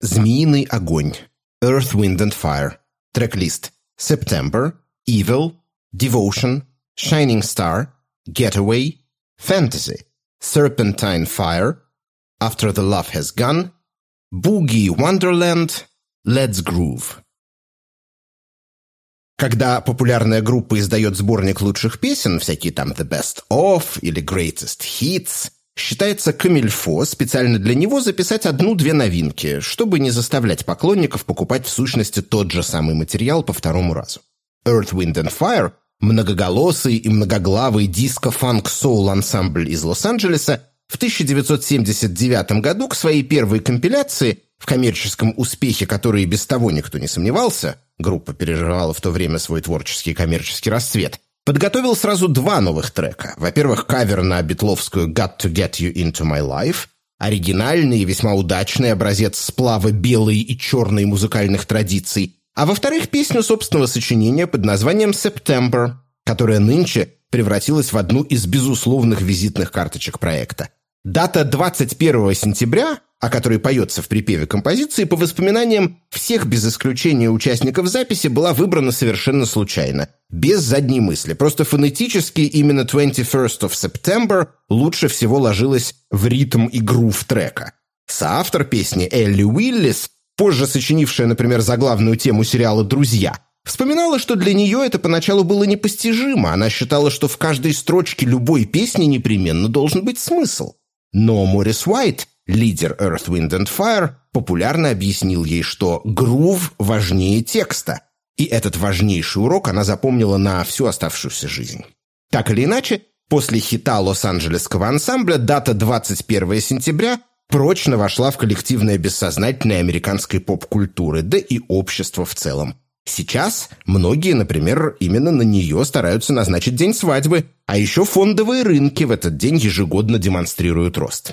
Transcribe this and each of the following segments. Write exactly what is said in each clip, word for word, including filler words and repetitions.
«Змеиный огонь», «Earth, Wind and Fire», трек-лист «September», «Evil», «Devotion», «Shining Star», «Getaway», «Fantasy», «Serpentine Fire», «After the Love Has Gone», «Boogie Wonderland», «Let's Groove». Когда популярная группа издает сборник лучших песен, всякие там «The Best Of» или «Greatest Hits», считается камильфо специально для него записать одну-две новинки, чтобы не заставлять поклонников покупать в сущности тот же самый материал по второму разу. Earth, Wind and Fire – многоголосый и многоглавый диско-фанк-соул-ансамбль из Лос-Анджелеса в тысяча девятьсот семьдесят девятом году к своей первой компиляции, в коммерческом успехе которой и без того никто не сомневался, группа переживала в то время свой творческий и коммерческий расцвет, подготовил сразу два новых трека. Во-первых, кавер на битловскую «Got to Get You Into My Life», оригинальный и весьма удачный образец сплава белой и черной музыкальных традиций, а во-вторых, песню собственного сочинения под названием «September», которая нынче превратилась в одну из безусловных визитных карточек проекта. Дата двадцать первого сентября, о которой поется в припеве композиции, по воспоминаниям всех без исключения участников записи, была выбрана совершенно случайно, без задней мысли. Просто фонетически именно twenty-first of September лучше всего ложилась в ритм и грув трека. Соавтор песни Элли Уиллис, позже сочинившая, например, заглавную тему сериала «Друзья», вспоминала, что для нее это поначалу было непостижимо. Она считала, что в каждой строчке любой песни непременно должен быть смысл. Но Моррис Уайт, лидер Earth, Wind and Fire, популярно объяснил ей, что грув важнее текста. И этот важнейший урок она запомнила на всю оставшуюся жизнь. Так или иначе, после хита лос-анджелесского ансамбля дата двадцать первого сентября прочно вошла в коллективное бессознательное американской поп-культуры, да и общества в целом. Сейчас многие, например, именно на нее стараются назначить день свадьбы, а еще фондовые рынки в этот день ежегодно демонстрируют рост.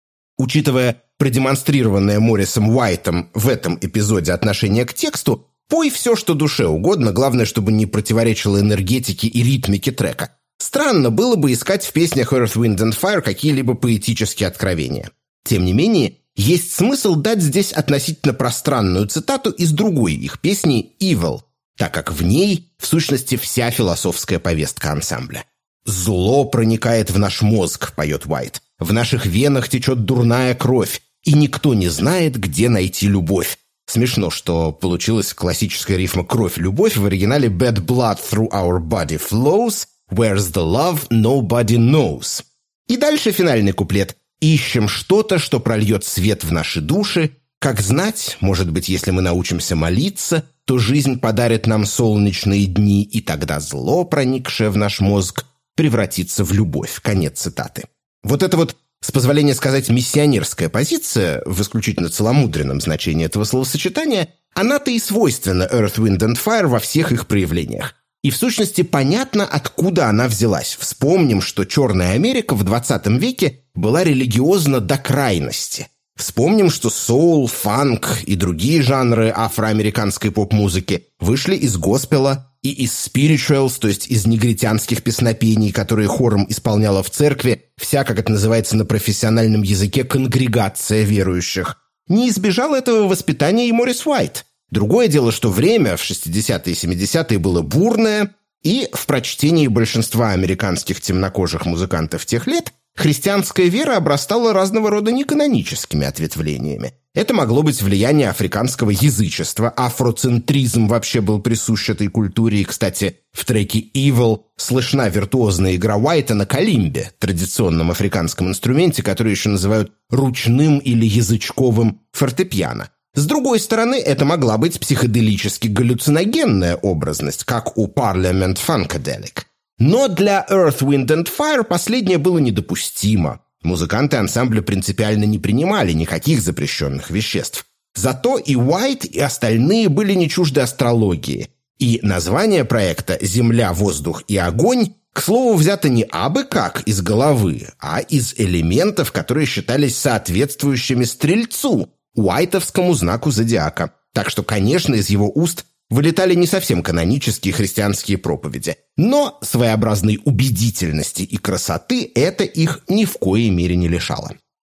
Учитывая продемонстрированное Моррисом Уайтом в этом эпизоде отношение к тексту, пой все, что душе угодно, главное, чтобы не противоречило энергетике и ритмике трека. Странно было бы искать в песнях Earth, Wind and Fire какие-либо поэтические откровения. Тем не менее, есть смысл дать здесь относительно пространную цитату из другой их песни «Evil», так как в ней, в сущности, вся философская повестка ансамбля. «Зло проникает в наш мозг», — поет Уайт, «в наших венах течет дурная кровь, и никто не знает, где найти любовь». Смешно, что получилась классическая рифма «кровь-любовь», в оригинале «Bad blood through our body flows, where's the love nobody knows». И дальше финальный куплет: «Ищем что-то, что прольет свет в наши души. Как знать, может быть, если мы научимся молиться, то жизнь подарит нам солнечные дни, и тогда зло, проникшее в наш мозг, превратится в любовь». Конец цитаты. Вот это вот, с позволения сказать, миссионерская позиция, в исключительно целомудренном значении этого словосочетания, она-то и свойственна Earth, Wind and Fire во всех их проявлениях. И в сущности понятно, откуда она взялась. Вспомним, что Черная Америка в двадцатом веке была религиозна до крайности. Вспомним, что соул, фанк и другие жанры афроамериканской поп-музыки вышли из госпела и из spirituals, то есть из негритянских песнопений, которые хором исполняла в церкви вся, как это называется на профессиональном языке, конгрегация верующих. Не избежал этого воспитания и Моррис Уайт. Другое дело, что время в шестидесятые и семидесятые было бурное, и в прочтении большинства американских темнокожих музыкантов тех лет христианская вера обрастала разного рода неканоническими ответвлениями. Это могло быть влияние африканского язычества, афроцентризм вообще был присущ этой культуре, и, кстати, в треке «Evil» слышна виртуозная игра Уайта на калимбе, традиционном африканском инструменте, который еще называют ручным или язычковым фортепиано. С другой стороны, это могла быть психоделически галлюциногенная образность, как у Parliament Funkadelic. Но для Earth, Wind and Fire последнее было недопустимо. Музыканты ансамбля принципиально не принимали никаких запрещенных веществ. Зато и Уайт, и остальные были не чужды астрологии. И название проекта «Земля, воздух и огонь», к слову, взято не абы как из головы, а из элементов, которые считались соответствующими Стрельцу, уайтовскому знаку зодиака. Так что, конечно, из его уст вылетали не совсем канонические христианские проповеди. Но своеобразной убедительности и красоты это их ни в коей мере не лишало.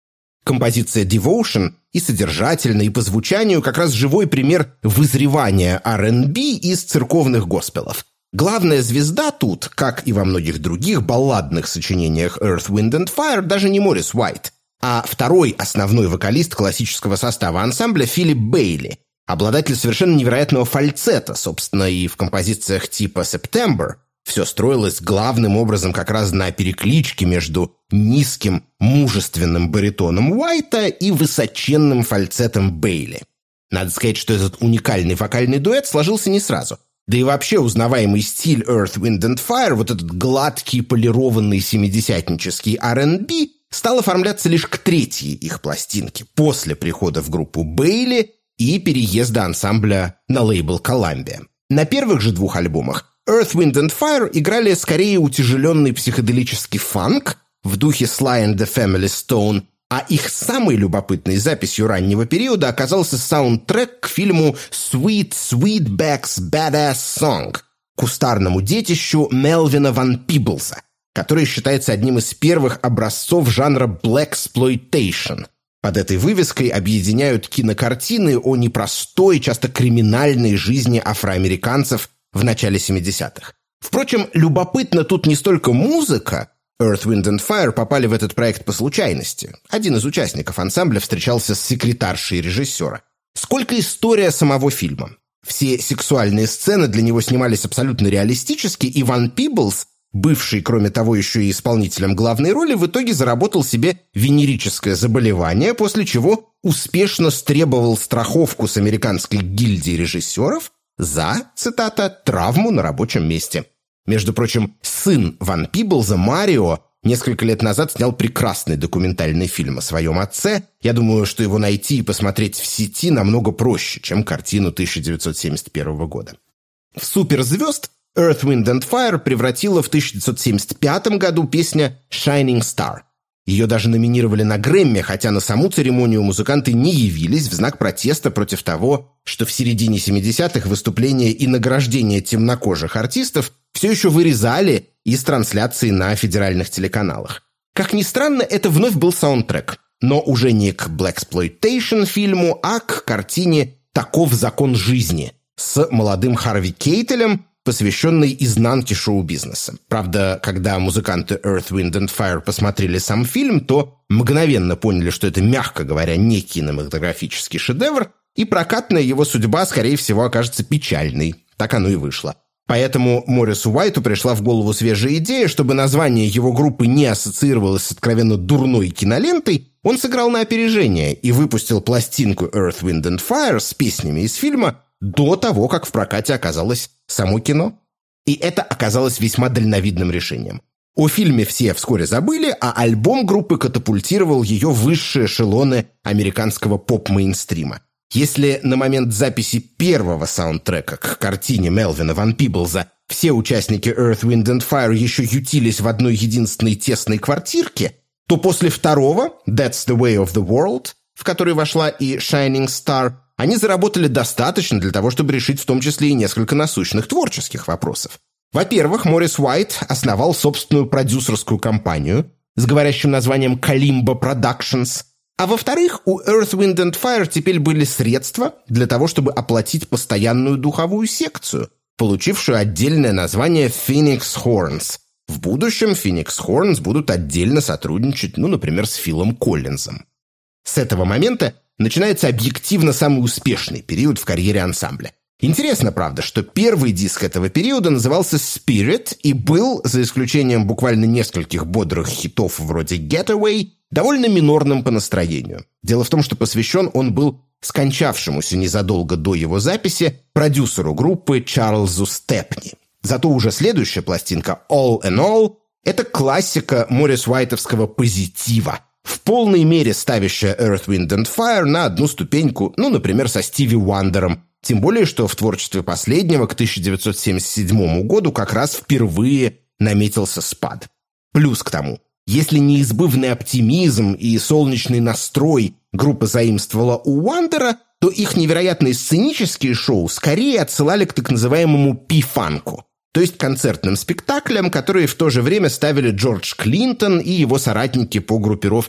Композиция «Devotion» и содержательно, и по звучанию как раз живой пример вызревания ар энд би из церковных госпелов. Главная звезда тут, как и во многих других балладных сочинениях Earth, Wind and Fire, даже не Моррис Уайт, а второй основной вокалист классического состава ансамбля Филипп Бейли, обладатель совершенно невероятного фальцета, собственно, и в композициях типа «September» все строилось главным образом как раз на перекличке между низким, мужественным баритоном Уайта и высоченным фальцетом Бейли. Надо сказать, что этот уникальный вокальный дуэт сложился не сразу. Да и вообще узнаваемый стиль Earth, Wind and Fire, вот этот гладкий, полированный семидесятнический ар энд би, стал оформляться лишь к третьей их пластинке, после прихода в группу Бейли и переезда ансамбля на лейбл Columbia. На первых же двух альбомах Earth, Wind and Fire играли скорее утяжеленный психоделический фанк в духе Sly and the Family Stone, а их самой любопытной записью раннего периода оказался саундтрек к фильму «Sweet Sweetback's Badass Song», кустарному детищу Мелвина Ван Пиблза, который считается одним из первых образцов жанра blaxploitation. Под этой вывеской объединяют кинокартины о непростой, часто криминальной жизни афроамериканцев в начале семидесятых. Впрочем, любопытно тут не столько музыка. Earth, Wind and Fire попали в этот проект по случайности. Один из участников ансамбля встречался с секретаршей режиссера. Сколько история самого фильма. Все сексуальные сцены для него снимались абсолютно реалистически, и Ван Пиблз, бывший, кроме того, еще и исполнителем главной роли, в итоге заработал себе венерическое заболевание, после чего успешно стребовал страховку с американской гильдии режиссеров за, цитата, «травму на рабочем месте». Между прочим, сын Ван Пиблза, Марио, несколько лет назад снял прекрасный документальный фильм о своем отце. Я думаю, что его найти и посмотреть в сети намного проще, чем картину тысяча девятьсот семьдесят первого года. В суперзвезд Earth, Wind and Fire превратила в тысяча девятьсот семьдесят пятом году песня «Shining Star». Ее даже номинировали на Грэмми, хотя на саму церемонию музыканты не явились в знак протеста против того, что в середине семидесятых выступления и награждения темнокожих артистов все еще вырезали из трансляции на федеральных телеканалах. Как ни странно, это вновь был саундтрек, но уже не к blaxploitation фильму, а к картине «Таков закон жизни» с молодым Харви Кейтелем, посвященной изнанке шоу-бизнеса. Правда, когда музыканты Earth, Wind and Fire посмотрели сам фильм, то мгновенно поняли, что это, мягко говоря, не кинематографический шедевр, и прокатная его судьба, скорее всего, окажется печальной. Так оно и вышло. Поэтому Моррису Уайту пришла в голову свежая идея, чтобы название его группы не ассоциировалось с откровенно дурной кинолентой, он сыграл на опережение и выпустил пластинку Earth, Wind and Fire с песнями из фильма до того, как в прокате оказалось само кино. И это оказалось весьма дальновидным решением. О фильме все вскоре забыли, а альбом группы катапультировал ее в высшие эшелоны американского поп-мейнстрима. Если на момент записи первого саундтрека к картине Мелвина Ван Пиблза все участники Earth, Wind and Fire еще ютились в одной единственной тесной квартирке, то после второго «That's the way of the world», в который вошла и «Shining Star», они заработали достаточно для того, чтобы решить в том числе и несколько насущных творческих вопросов. Во-первых, Моррис Уайт основал собственную продюсерскую компанию с говорящим названием Kalimba Productions. А во-вторых, у Earth, Wind and Fire теперь были средства для того, чтобы оплатить постоянную духовую секцию, получившую отдельное название Phoenix Horns. В будущем Phoenix Horns будут отдельно сотрудничать, ну, например, с Филом Коллинзом. С этого момента начинается объективно самый успешный период в карьере ансамбля. Интересно, правда, что первый диск этого периода назывался «Spirit» и был, за исключением буквально нескольких бодрых хитов вроде «Getaway», довольно минорным по настроению. Дело в том, что посвящен он был скончавшемуся незадолго до его записи продюсеру группы Чарльзу Степни. Зато уже следующая пластинка «All and All» — это классика Моррис Уайтовского позитива, в полной мере ставящая Earth, Wind and Fire на одну ступеньку, ну, например, со Стиви Уандером. Тем более, что в творчестве последнего к тысяча девятьсот семьдесят седьмому году как раз впервые наметился спад. Плюс к тому, если неизбывный оптимизм и солнечный настрой группа заимствовала у Уандера, то их невероятные сценические шоу скорее отсылали к так называемому пи-фанку, то есть концертным спектаклям, которые в то же время ставили Джордж Клинтон и его соратники по группировке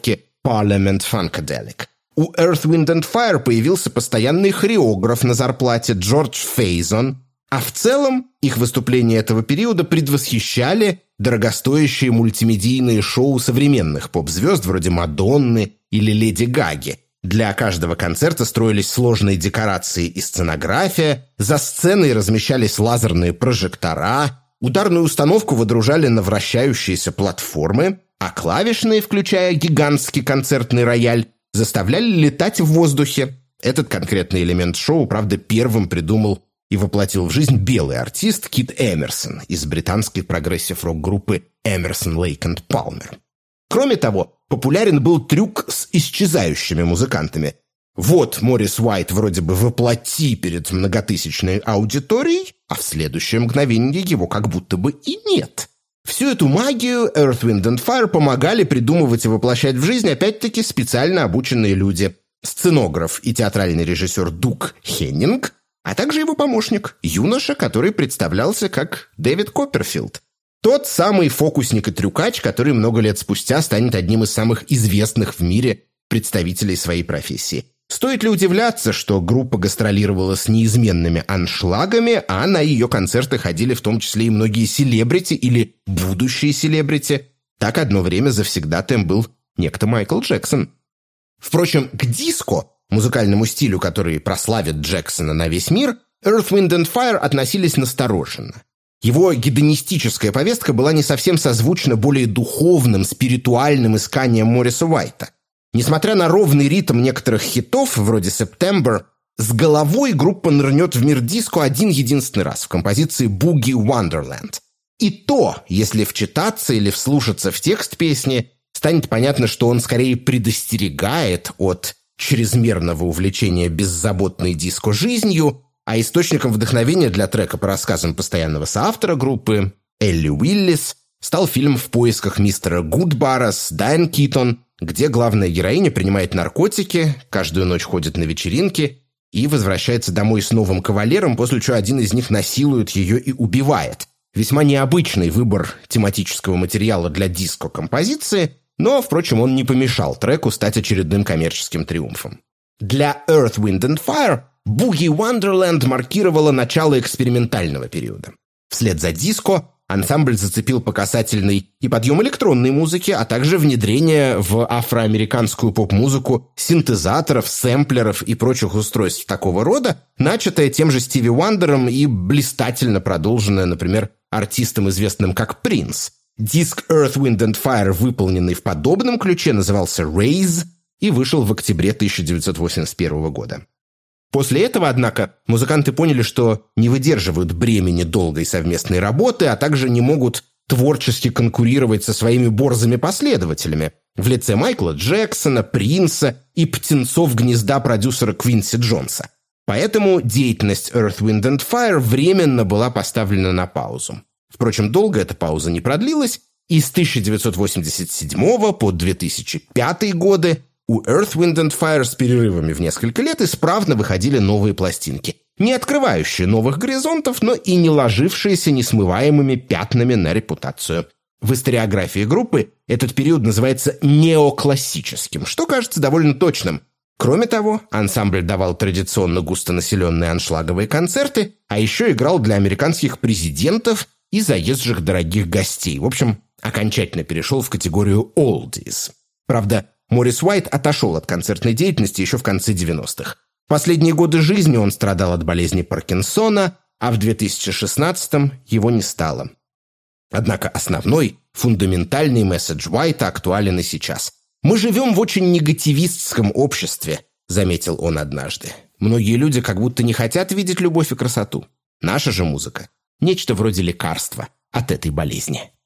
Parliament Funkadelic. У Earth, Wind and Fire появился постоянный хореограф на зарплате Джордж Фейзон, а в целом их выступления этого периода предвосхищали дорогостоящие мультимедийные шоу современных поп-звезд вроде Мадонны или Леди Гаги. Для каждого концерта строились сложные декорации и сценография, за сценой размещались лазерные прожектора, ударную установку водружали на вращающиеся платформы, а клавишные, включая гигантский концертный рояль, заставляли летать в воздухе. Этот конкретный элемент шоу, правда, первым придумал и воплотил в жизнь белый артист Кит Эмерсон из британской прогрессив-рок-группы Эмерсон, Лейк энд Палмер. Кроме того, популярен был трюк с исчезающими музыкантами. Вот Моррис Уайт вроде бы воплоти перед многотысячной аудиторией, а в следующее мгновение его как будто бы и нет. Всю эту магию Earth, Wind and Fire помогали придумывать и воплощать в жизнь опять-таки специально обученные люди. Сценограф и театральный режиссер Дуг Хеннинг, а также его помощник, юноша, который представлялся как Дэвид Копперфилд. Тот самый фокусник и трюкач, который много лет спустя станет одним из самых известных в мире представителей своей профессии. Стоит ли удивляться, что группа гастролировала с неизменными аншлагами, а на ее концерты ходили в том числе и многие селебрити или будущие селебрити? Так одно время завсегдатаем был некто Майкл Джексон. Впрочем, к диско, музыкальному стилю, который прославит Джексона на весь мир, Earth, Wind and Fire относились настороженно. Его гедонистическая повестка была не совсем созвучна более духовным, спиритуальным исканиям Морриса Уайта. Несмотря на ровный ритм некоторых хитов, вроде «September», с головой группа нырнет в мир диско один-единственный раз в композиции «Boogie Wonderland». И то, если вчитаться или вслушаться в текст песни, станет понятно, что он скорее предостерегает от чрезмерного увлечения беззаботной диско-жизнью, а источником вдохновения для трека по рассказам постоянного соавтора группы Элли Уиллис стал фильм «В поисках мистера Гудбара» с Дайан Китон, где главная героиня принимает наркотики, каждую ночь ходит на вечеринки и возвращается домой с новым кавалером, после чего один из них насилует ее и убивает. Весьма необычный выбор тематического материала для диско-композиции, но, впрочем, он не помешал треку стать очередным коммерческим триумфом. Для Earth, Wind and Fire Boogie Wonderland маркировала начало экспериментального периода. Вслед за диско ансамбль зацепил по касательной и подъем электронной музыки, а также внедрение в афроамериканскую поп-музыку синтезаторов, сэмплеров и прочих устройств такого рода, начатое тем же Стиви Уандером и блистательно продолженное, например, артистом, известным как Принц. Диск Earth, Wind and Fire, выполненный в подобном ключе, назывался «Raise» и вышел в октябре тысяча девятьсот восемьдесят первого года. После этого, однако, музыканты поняли, что не выдерживают бремени долгой совместной работы, а также не могут творчески конкурировать со своими борзыми последователями в лице Майкла Джексона, Принца и птенцов гнезда продюсера Квинси Джонса. Поэтому деятельность Earth, Wind and Fire временно была поставлена на паузу. Впрочем, долго эта пауза не продлилась, и с тысяча девятьсот восемьдесят седьмого по две тысячи пятый годы у Earth, Wind and Fire с перерывами в несколько лет исправно выходили новые пластинки, не открывающие новых горизонтов, но и не ложившиеся несмываемыми пятнами на репутацию. В историографии группы этот период называется неоклассическим, что кажется довольно точным. Кроме того, ансамбль давал традиционно густонаселенные аншлаговые концерты, а еще играл для американских президентов и заезжих дорогих гостей. В общем, окончательно перешел в категорию «oldies». Правда, Моррис Уайт отошел от концертной деятельности еще в конце девяностых. В последние годы жизни он страдал от болезни Паркинсона, а в две тысячи шестнадцатом его не стало. Однако основной, фундаментальный месседж Уайта актуален и сейчас. «Мы живем в очень негативистском обществе», — заметил он однажды. «Многие люди как будто не хотят видеть любовь и красоту. Наша же музыка — нечто вроде лекарства от этой болезни».